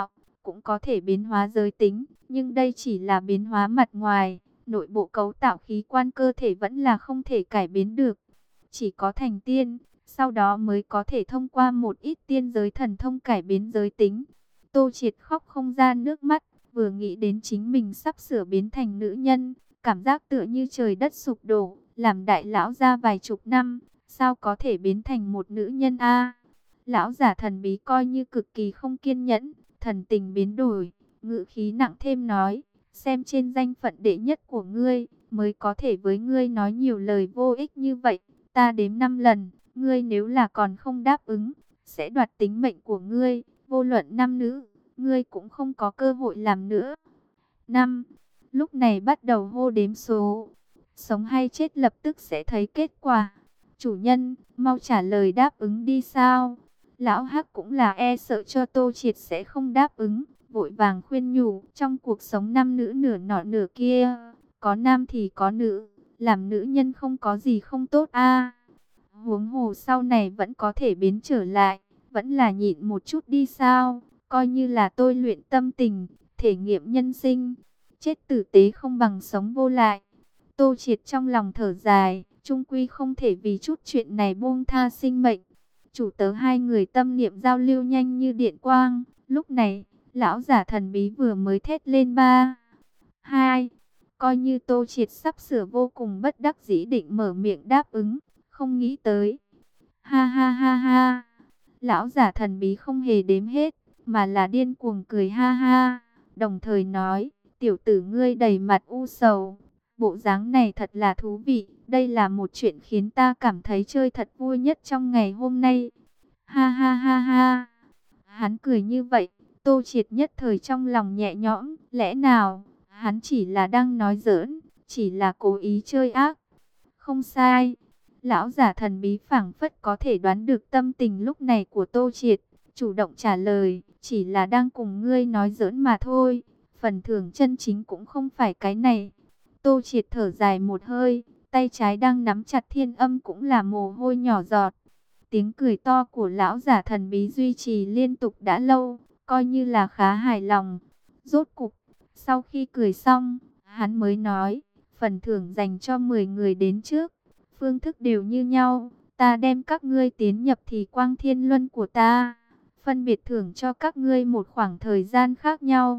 cũng có thể biến hóa giới tính, nhưng đây chỉ là biến hóa mặt ngoài, nội bộ cấu tạo khí quan cơ thể vẫn là không thể cải biến được. Chỉ có thành tiên, sau đó mới có thể thông qua một ít tiên giới thần thông cải biến giới tính. Tô Triệt khóc không ra nước mắt, vừa nghĩ đến chính mình sắp sửa biến thành nữ nhân, cảm giác tựa như trời đất sụp đổ, làm đại lão ra vài chục năm, sao có thể biến thành một nữ nhân a? Lão giả thần bí coi như cực kỳ không kiên nhẫn, thần tình biến đổi, ngữ khí nặng thêm nói, xem trên danh phận đệ nhất của ngươi, mới có thể với ngươi nói nhiều lời vô ích như vậy. Ta đếm năm lần, ngươi nếu là còn không đáp ứng, sẽ đoạt tính mệnh của ngươi, vô luận nam nữ, ngươi cũng không có cơ hội làm nữa. Năm, lúc này bắt đầu hô đếm số, sống hay chết lập tức sẽ thấy kết quả. Chủ nhân, mau trả lời đáp ứng đi sao? Lão Hắc cũng là e sợ cho Tô Triệt sẽ không đáp ứng, vội vàng khuyên nhủ, trong cuộc sống nam nữ nửa nọ nửa kia, có nam thì có nữ, làm nữ nhân không có gì không tốt a. Huống hồ sau này vẫn có thể biến trở lại, vẫn là nhịn một chút đi sao, coi như là tôi luyện tâm tình, thể nghiệm nhân sinh, chết tử tế không bằng sống vô lại. Tô Triệt trong lòng thở dài, chung quy không thể vì chút chuyện này buông tha sinh mệnh. Chủ tớ hai người tâm niệm giao lưu nhanh như điện quang, lúc này, lão giả thần bí vừa mới thét lên ba, hai, coi như Tô Triệt sắp sửa vô cùng bất đắc dĩ định mở miệng đáp ứng, không nghĩ tới. Ha ha ha ha, lão giả thần bí không hề đếm hết, mà là điên cuồng cười ha ha, đồng thời nói, tiểu tử ngươi đầy mặt u sầu, bộ dáng này thật là thú vị, đây là một chuyện khiến ta cảm thấy chơi thật vui nhất trong ngày hôm nay. Ha ha ha ha, hắn cười như vậy, Tô Triệt nhất thời trong lòng nhẹ nhõm, lẽ nào, hắn chỉ là đang nói giỡn, chỉ là cố ý chơi ác. Không sai, lão giả thần bí phảng phất có thể đoán được tâm tình lúc này của Tô Triệt, chủ động trả lời, chỉ là đang cùng ngươi nói giỡn mà thôi, phần thưởng chân chính cũng không phải cái này. Tô Triệt thở dài một hơi, tay trái đang nắm chặt thiên âm cũng là mồ hôi nhỏ giọt. Tiếng cười to của lão giả thần bí duy trì liên tục đã lâu, coi như là khá hài lòng. Rốt cục, sau khi cười xong, hắn mới nói, phần thưởng dành cho mười người đến trước, phương thức đều như nhau, ta đem các ngươi tiến nhập thì quang thiên luân của ta, phân biệt thưởng cho các ngươi một khoảng thời gian khác nhau.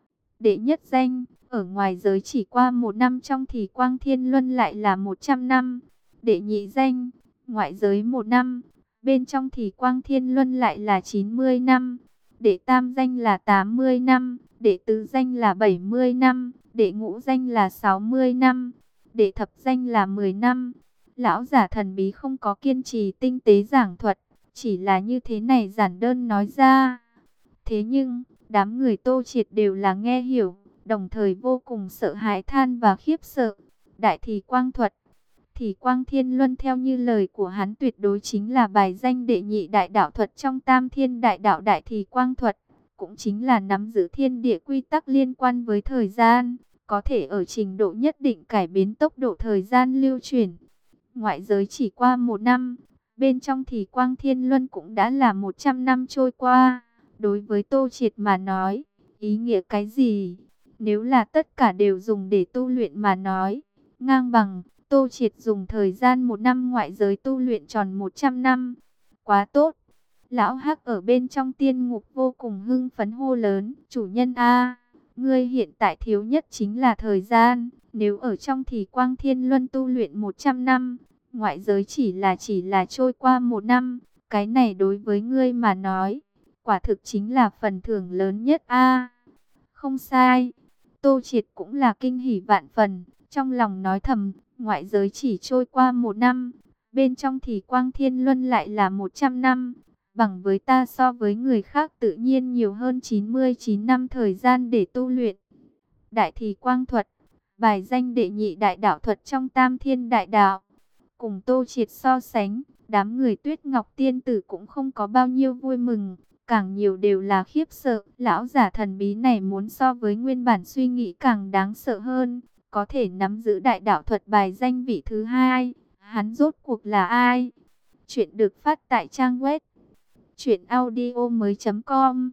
Đệ nhất danh, ở ngoài giới chỉ qua một năm, trong thì quang thiên luân lại là một trăm năm. Đệ nhị danh, ngoại giới một năm, bên trong thì quang thiên luân lại là chín mươi năm. Đệ tam danh là tám mươi năm, đệ tứ danh là bảy mươi năm, đệ ngũ danh là sáu mươi năm, đệ thập danh là mười năm. Lão giả thần bí không có kiên trì tinh tế giảng thuật, chỉ là như thế này giản đơn nói ra. Thế nhưng, đám người Tô Triệt đều là nghe hiểu, đồng thời vô cùng sợ hãi than và khiếp sợ. Đại thì quang thuật, thì quang thiên luân theo như lời của hắn tuyệt đối chính là bài danh đệ nhị đại đạo thuật trong tam thiên đại đạo. Đại thì quang thuật, cũng chính là nắm giữ thiên địa quy tắc liên quan với thời gian, có thể ở trình độ nhất định cải biến tốc độ thời gian lưu chuyển. Ngoại giới chỉ qua một năm, bên trong thì quang thiên luân cũng đã là một trăm năm trôi qua. Đối với Tô Triệt mà nói, ý nghĩa cái gì? Nếu là tất cả đều dùng để tu luyện mà nói, ngang bằng, Tô Triệt dùng thời gian một năm ngoại giới tu luyện tròn một trăm năm. Quá tốt! Lão Hắc ở bên trong tiên ngục vô cùng hưng phấn hô lớn, chủ nhân a, ngươi hiện tại thiếu nhất chính là thời gian. Nếu ở trong thì quang thiên luân tu luyện một trăm năm, ngoại giới chỉ là chỉ là trôi qua một năm, cái này đối với ngươi mà nói, quả thực chính là phần thưởng lớn nhất a. Không sai, Tô Triệt cũng là kinh hỉ vạn phần, trong lòng nói thầm, ngoại giới chỉ trôi qua một năm, bên trong thì quang thiên luân lại là một trăm năm, bằng với ta so với người khác tự nhiên nhiều hơn chín mươi chín năm thời gian để tu luyện. Đại thì quang thuật, bài danh đệ nhị đại đạo thuật trong tam thiên đại đạo, cùng Tô Triệt so sánh, đám người Tuyết Ngọc tiên tử cũng không có bao nhiêu vui mừng, càng nhiều đều là khiếp sợ. Lão giả thần bí này muốn so với nguyên bản suy nghĩ càng đáng sợ hơn, có thể nắm giữ đại đạo thuật bài danh vị thứ hai, hắn rốt cuộc là ai? Chuyện được phát tại trang web truyện audio mới chấm com.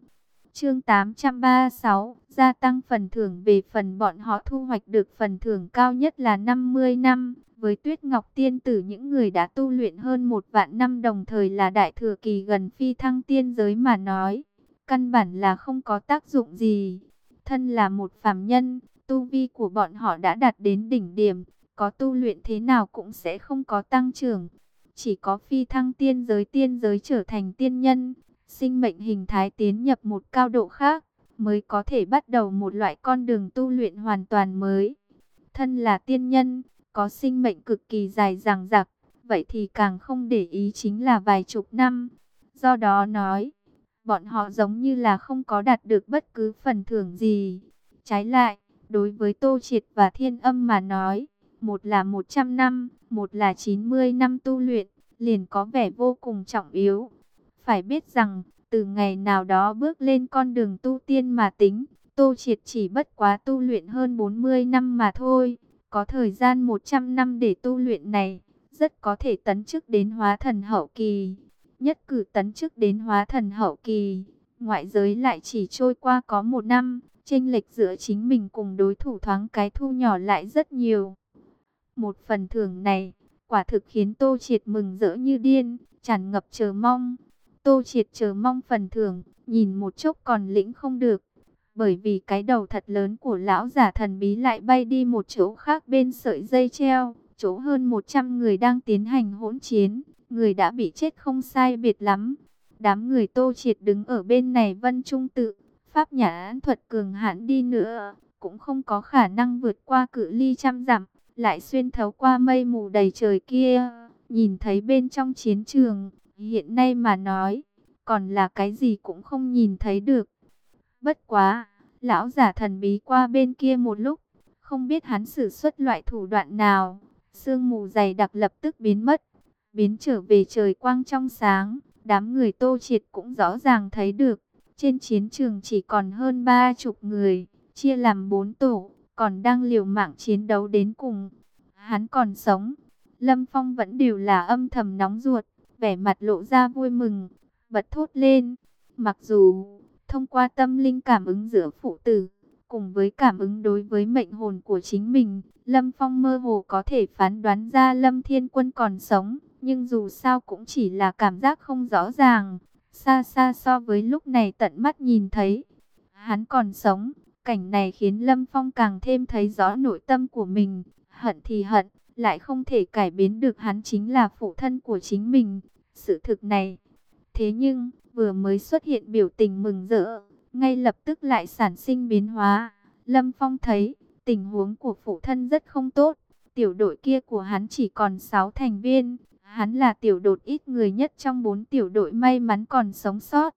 Chương tám trăm ba mươi sáu, gia tăng phần thưởng. Về phần bọn họ thu hoạch được phần thưởng cao nhất là năm mươi năm. Với Tuyết Ngọc Tiên Tử, những người đã tu luyện hơn một vạn năm đồng thời là đại thừa kỳ gần phi thăng tiên giới mà nói, căn bản là không có tác dụng gì. Thân là một phàm nhân, tu vi của bọn họ đã đạt đến đỉnh điểm, có tu luyện thế nào cũng sẽ không có tăng trưởng. Chỉ có phi thăng tiên giới tiên giới trở thành tiên nhân, sinh mệnh hình thái tiến nhập một cao độ khác, mới có thể bắt đầu một loại con đường tu luyện hoàn toàn mới. Thân là tiên nhân, có sinh mệnh cực kỳ dài dằng dặc, vậy thì càng không để ý chính là vài chục năm. Do đó nói, bọn họ giống như là không có đạt được bất cứ phần thưởng gì. Trái lại, đối với Tô Triệt và Thiên Âm mà nói, một là một trăm năm, một là chín mươi năm tu luyện, liền có vẻ vô cùng trọng yếu. Phải biết rằng, từ ngày nào đó bước lên con đường tu tiên mà tính, Tô Triệt chỉ bất quá tu luyện hơn bốn mươi năm mà thôi. Có thời gian một trăm năm để tu luyện này, rất có thể tấn chức đến hóa thần hậu kỳ. Nhất cử tấn chức đến hóa thần hậu kỳ, ngoại giới lại chỉ trôi qua có một năm, chênh lệch giữa chính mình cùng đối thủ thoáng cái thu nhỏ lại rất nhiều. Một phần thưởng này, quả thực khiến Tô Triệt mừng rỡ như điên, tràn ngập chờ mong. Tô Triệt chờ mong phần thưởng, nhìn một chốc còn lĩnh không được. Bởi vì cái đầu thật lớn của lão giả thần bí lại bay đi một chỗ khác bên sợi dây treo, chỗ hơn một trăm người đang tiến hành hỗn chiến, người đã bị chết không sai biệt lắm. Đám người Tô Triệt đứng ở bên này Vân Trung Tự, pháp nhãn thuật cường hãn đi nữa, cũng không có khả năng vượt qua cự ly trăm dặm, lại xuyên thấu qua mây mù đầy trời kia, nhìn thấy bên trong chiến trường, hiện nay mà nói, còn là cái gì cũng không nhìn thấy được. Bất quá, lão giả thần bí qua bên kia một lúc, không biết hắn sử xuất loại thủ đoạn nào, sương mù dày đặc lập tức biến mất, biến trở về trời quang trong sáng. Đám người Tô Triệt cũng rõ ràng thấy được, trên chiến trường chỉ còn hơn ba chục người, chia làm bốn tổ, còn đang liều mạng chiến đấu đến cùng. Hắn còn sống, Lâm Phong vẫn đều là âm thầm nóng ruột, vẻ mặt lộ ra vui mừng, bật thốt lên. Mặc dù thông qua tâm linh cảm ứng giữa phụ tử, cùng với cảm ứng đối với mệnh hồn của chính mình, Lâm Phong mơ hồ có thể phán đoán ra Lâm Thiên Quân còn sống, nhưng dù sao cũng chỉ là cảm giác không rõ ràng, xa xa so với lúc này tận mắt nhìn thấy. Hắn còn sống, cảnh này khiến Lâm Phong càng thêm thấy rõ nội tâm của mình, hận thì hận, lại không thể cải biến được hắn chính là phụ thân của chính mình, sự thực này. Thế nhưng, vừa mới xuất hiện biểu tình mừng rỡ, ngay lập tức lại sản sinh biến hóa. Lâm Phong thấy, tình huống của phụ thân rất không tốt. Tiểu đội kia của hắn chỉ còn sáu thành viên. Hắn là tiểu đội ít người nhất trong bốn tiểu đội may mắn còn sống sót.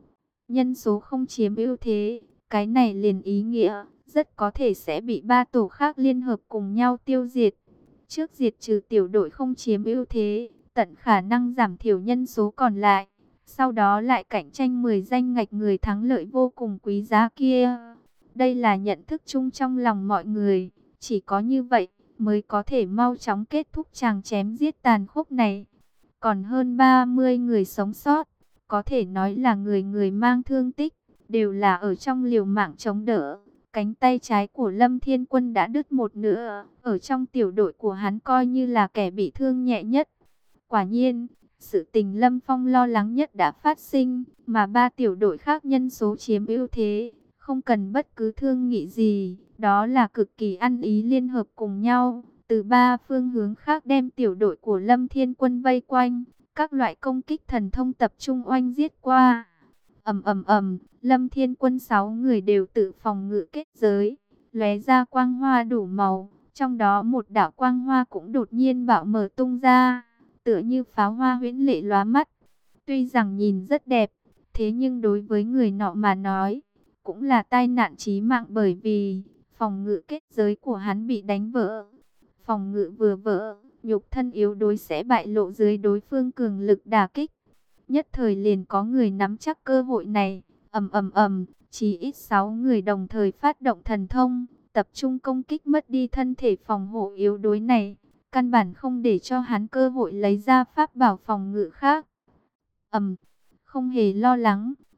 Nhân số không chiếm ưu thế, cái này liền ý nghĩa, rất có thể sẽ bị ba tổ khác liên hợp cùng nhau tiêu diệt. Trước diệt trừ tiểu đội không chiếm ưu thế, tận khả năng giảm thiểu nhân số còn lại. Sau đó lại cạnh tranh mười danh ngạch người thắng lợi vô cùng quý giá kia. Đây là nhận thức chung trong lòng mọi người. Chỉ có như vậy mới có thể mau chóng kết thúc tràng chém giết tàn khốc này. Còn hơn ba mươi người sống sót, có thể nói là người người mang thương tích, đều là ở trong liều mạng chống đỡ. Cánh tay trái của Lâm Thiên Quân đã đứt một nửa, ở trong tiểu đội của hắn coi như là kẻ bị thương nhẹ nhất. Quả nhiên, sự tình Lâm Phong lo lắng nhất đã phát sinh, mà ba tiểu đội khác nhân số chiếm ưu thế, không cần bất cứ thương nghị gì, đó là cực kỳ ăn ý liên hợp cùng nhau, từ ba phương hướng khác đem tiểu đội của Lâm Thiên Quân vây quanh, các loại công kích thần thông tập trung oanh giết qua. Ầm ầm ầm, Lâm Thiên Quân sáu người đều tự phòng ngự kết giới, lóe ra quang hoa đủ màu, trong đó một đạo quang hoa cũng đột nhiên bạo mở tung ra, tựa như pháo hoa huyễn lệ lóa mắt. Tuy rằng nhìn rất đẹp, thế nhưng đối với người nọ mà nói, cũng là tai nạn chí mạng, bởi vì phòng ngự kết giới của hắn bị đánh vỡ. Phòng ngự vừa vỡ, nhục thân yếu đuối sẽ bại lộ dưới đối phương cường lực đả kích. Nhất thời liền có người nắm chắc cơ hội này, ầm ầm ầm, chỉ ít sáu người đồng thời phát động thần thông, tập trung công kích mất đi thân thể phòng hộ yếu đuối này, căn bản không để cho hắn cơ hội lấy ra pháp bảo phòng ngự khác. Ầm, không hề lo lắng,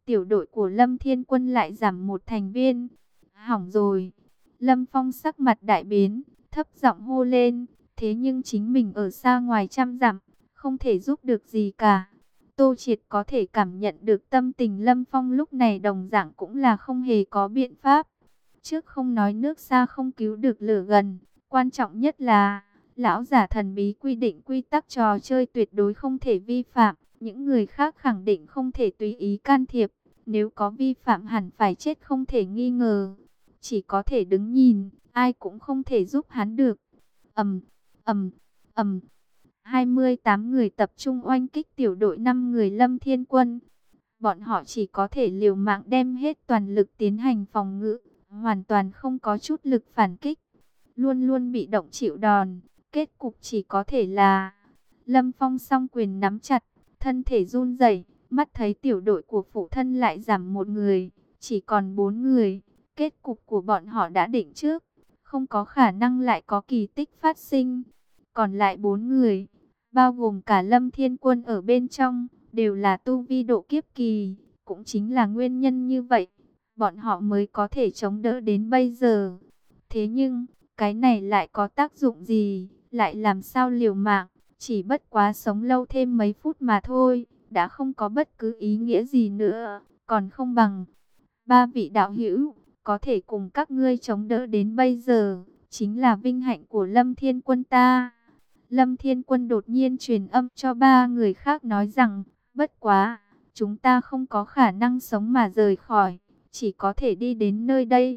tiểu đội của Lâm Thiên Quân lại giảm một thành viên. Hỏng rồi. Lâm Phong sắc mặt đại biến, thấp giọng hô lên, thế nhưng chính mình ở xa ngoài trăm dặm, không thể giúp được gì cả. Tô Triệt có thể cảm nhận được tâm tình Lâm Phong lúc này đồng dạng cũng là không hề có biện pháp. Trước không nói nước xa không cứu được lửa gần, quan trọng nhất là lão giả thần bí quy định quy tắc trò chơi tuyệt đối không thể vi phạm, những người khác khẳng định không thể tùy ý can thiệp, nếu có vi phạm hẳn phải chết không thể nghi ngờ. Chỉ có thể đứng nhìn, ai cũng không thể giúp hắn được. Ầm, ầm, ầm. hai mươi tám người tập trung oanh kích tiểu đội năm người Lâm Thiên Quân. Bọn họ chỉ có thể liều mạng đem hết toàn lực tiến hành phòng ngự, hoàn toàn không có chút lực phản kích. Luôn luôn bị động chịu đòn, kết cục chỉ có thể là Lâm Phong song quyền nắm chặt, thân thể run rẩy, mắt thấy tiểu đội của phụ thân lại giảm một người, chỉ còn bốn người. Kết cục của bọn họ đã định trước, không có khả năng lại có kỳ tích phát sinh. Còn lại bốn người, bao gồm cả Lâm Thiên Quân ở bên trong, đều là tu vi độ kiếp kỳ. Cũng chính là nguyên nhân như vậy, bọn họ mới có thể chống đỡ đến bây giờ. Thế nhưng, cái này lại có tác dụng gì, lại làm sao liều mạng, chỉ bất quá sống lâu thêm mấy phút mà thôi, đã không có bất cứ ý nghĩa gì nữa, còn không bằng ba vị đạo hữu có thể cùng các ngươi chống đỡ đến bây giờ, chính là vinh hạnh của Lâm Thiên Quân ta. Lâm Thiên Quân đột nhiên truyền âm cho ba người khác nói rằng, bất quá, chúng ta không có khả năng sống mà rời khỏi, chỉ có thể đi đến nơi đây.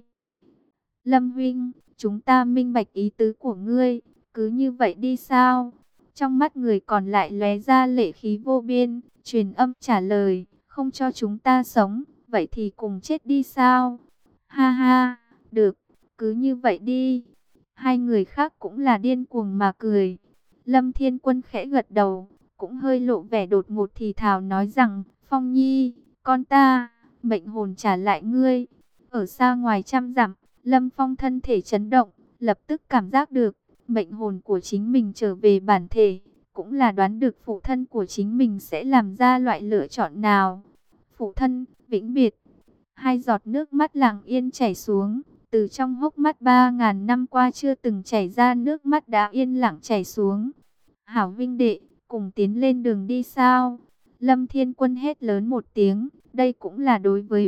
Lâm huynh, chúng ta minh bạch ý tứ của ngươi, cứ như vậy đi sao? Trong mắt người còn lại lóe ra lệ khí vô biên, truyền âm trả lời, không cho chúng ta sống, vậy thì cùng chết đi sao? Ha ha, được, cứ như vậy đi. Hai người khác cũng là điên cuồng mà cười. Lâm Thiên Quân khẽ gật đầu, cũng hơi lộ vẻ đột ngột thì thào nói rằng, Phong Nhi, con ta, mệnh hồn trả lại ngươi. Ở xa ngoài trăm dặm, Lâm Phong thân thể chấn động, lập tức cảm giác được, mệnh hồn của chính mình trở về bản thể, cũng là đoán được phụ thân của chính mình sẽ làm ra loại lựa chọn nào. Phụ thân, vĩnh biệt. Hai giọt nước mắt lặng yên chảy xuống, từ trong hốc mắt ba ngàn năm qua chưa từng chảy ra nước mắt đã yên lặng chảy xuống. Hảo vinh đệ, cùng tiến lên đường đi sao? Lâm Thiên Quân hét lớn một tiếng, đây cũng là đối với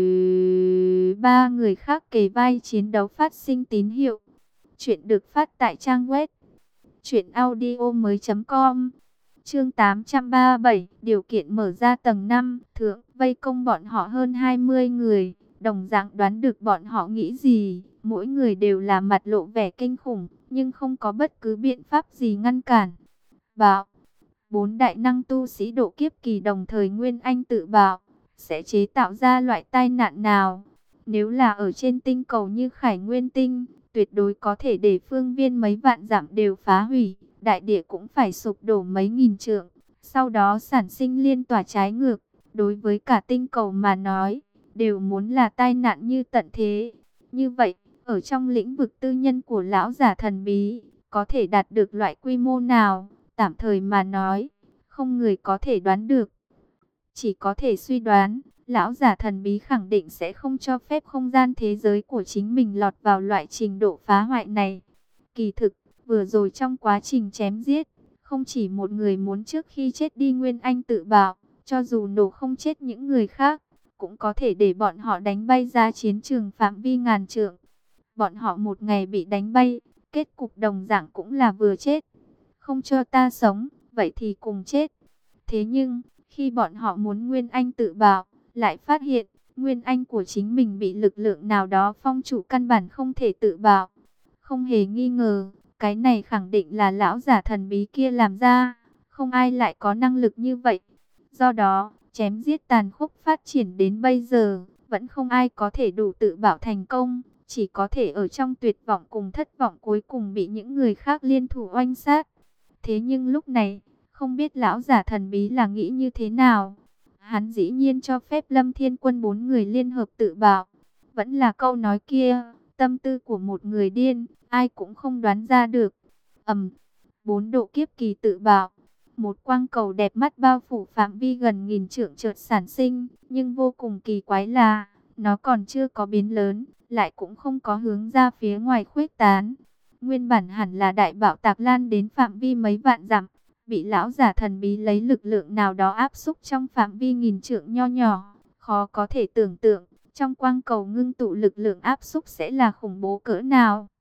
ba người khác kề vai chiến đấu phát sinh tín hiệu. Chuyện được phát tại trang web truyện audio mới chấm com. Chương tám trăm ba mươi bảy, điều kiện mở ra tầng năm, thượng, vây công bọn họ hơn hai mươi người, đồng dạng đoán được bọn họ nghĩ gì, mỗi người đều là mặt lộ vẻ kinh khủng, nhưng không có bất cứ biện pháp gì ngăn cản. Bảo, bốn đại năng tu sĩ độ kiếp kỳ đồng thời Nguyên Anh tự bảo, sẽ chế tạo ra loại tai nạn nào? Nếu là ở trên tinh cầu như Khải Nguyên Tinh, tuyệt đối có thể để phương viên mấy vạn dặm đều phá hủy, đại địa cũng phải sụp đổ mấy nghìn trượng, sau đó sản sinh liên tỏa trái ngược. Đối với cả tinh cầu mà nói, đều muốn là tai nạn như tận thế. Như vậy, ở trong lĩnh vực tư nhân của lão giả thần bí, có thể đạt được loại quy mô nào? Tạm thời mà nói, không người có thể đoán được. Chỉ có thể suy đoán, lão giả thần bí khẳng định sẽ không cho phép không gian thế giới của chính mình lọt vào loại trình độ phá hoại này. Kỳ thực, vừa rồi trong quá trình chém giết, không chỉ một người muốn trước khi chết đi Nguyên Anh tự bảo, cho dù nổ không chết những người khác, cũng có thể để bọn họ đánh bay ra chiến trường phạm vi ngàn trượng. Bọn họ một ngày bị đánh bay, kết cục đồng dạng cũng là vừa chết. Không cho ta sống, vậy thì cùng chết. Thế nhưng, khi bọn họ muốn Nguyên Anh tự bảo, lại phát hiện, Nguyên Anh của chính mình bị lực lượng nào đó phong chủ căn bản không thể tự bảo. Không hề nghi ngờ, cái này khẳng định là lão giả thần bí kia làm ra, không ai lại có năng lực như vậy. Do đó, chém giết tàn khốc phát triển đến bây giờ, vẫn không ai có thể đủ tự bảo thành công, chỉ có thể ở trong tuyệt vọng cùng thất vọng cuối cùng bị những người khác liên thủ oanh sát. Thế nhưng lúc này, không biết lão giả thần bí là nghĩ như thế nào. Hắn dĩ nhiên cho phép Lâm Thiên Quân bốn người liên hợp tự bảo. Vẫn là câu nói kia, tâm tư của một người điên, ai cũng không đoán ra được. Ầm, bốn độ kiếp kỳ tự bảo. Một quang cầu đẹp mắt bao phủ phạm vi gần nghìn trượng chợt sản sinh, nhưng vô cùng kỳ quái là, nó còn chưa có biến lớn, lại cũng không có hướng ra phía ngoài khuếch tán. Nguyên bản hẳn là đại bạo tạc lan đến phạm vi mấy vạn dặm, bị lão giả thần bí lấy lực lượng nào đó áp xúc trong phạm vi nghìn trượng nho nhỏ. Khó có thể tưởng tượng, trong quang cầu ngưng tụ lực lượng áp xúc sẽ là khủng bố cỡ nào.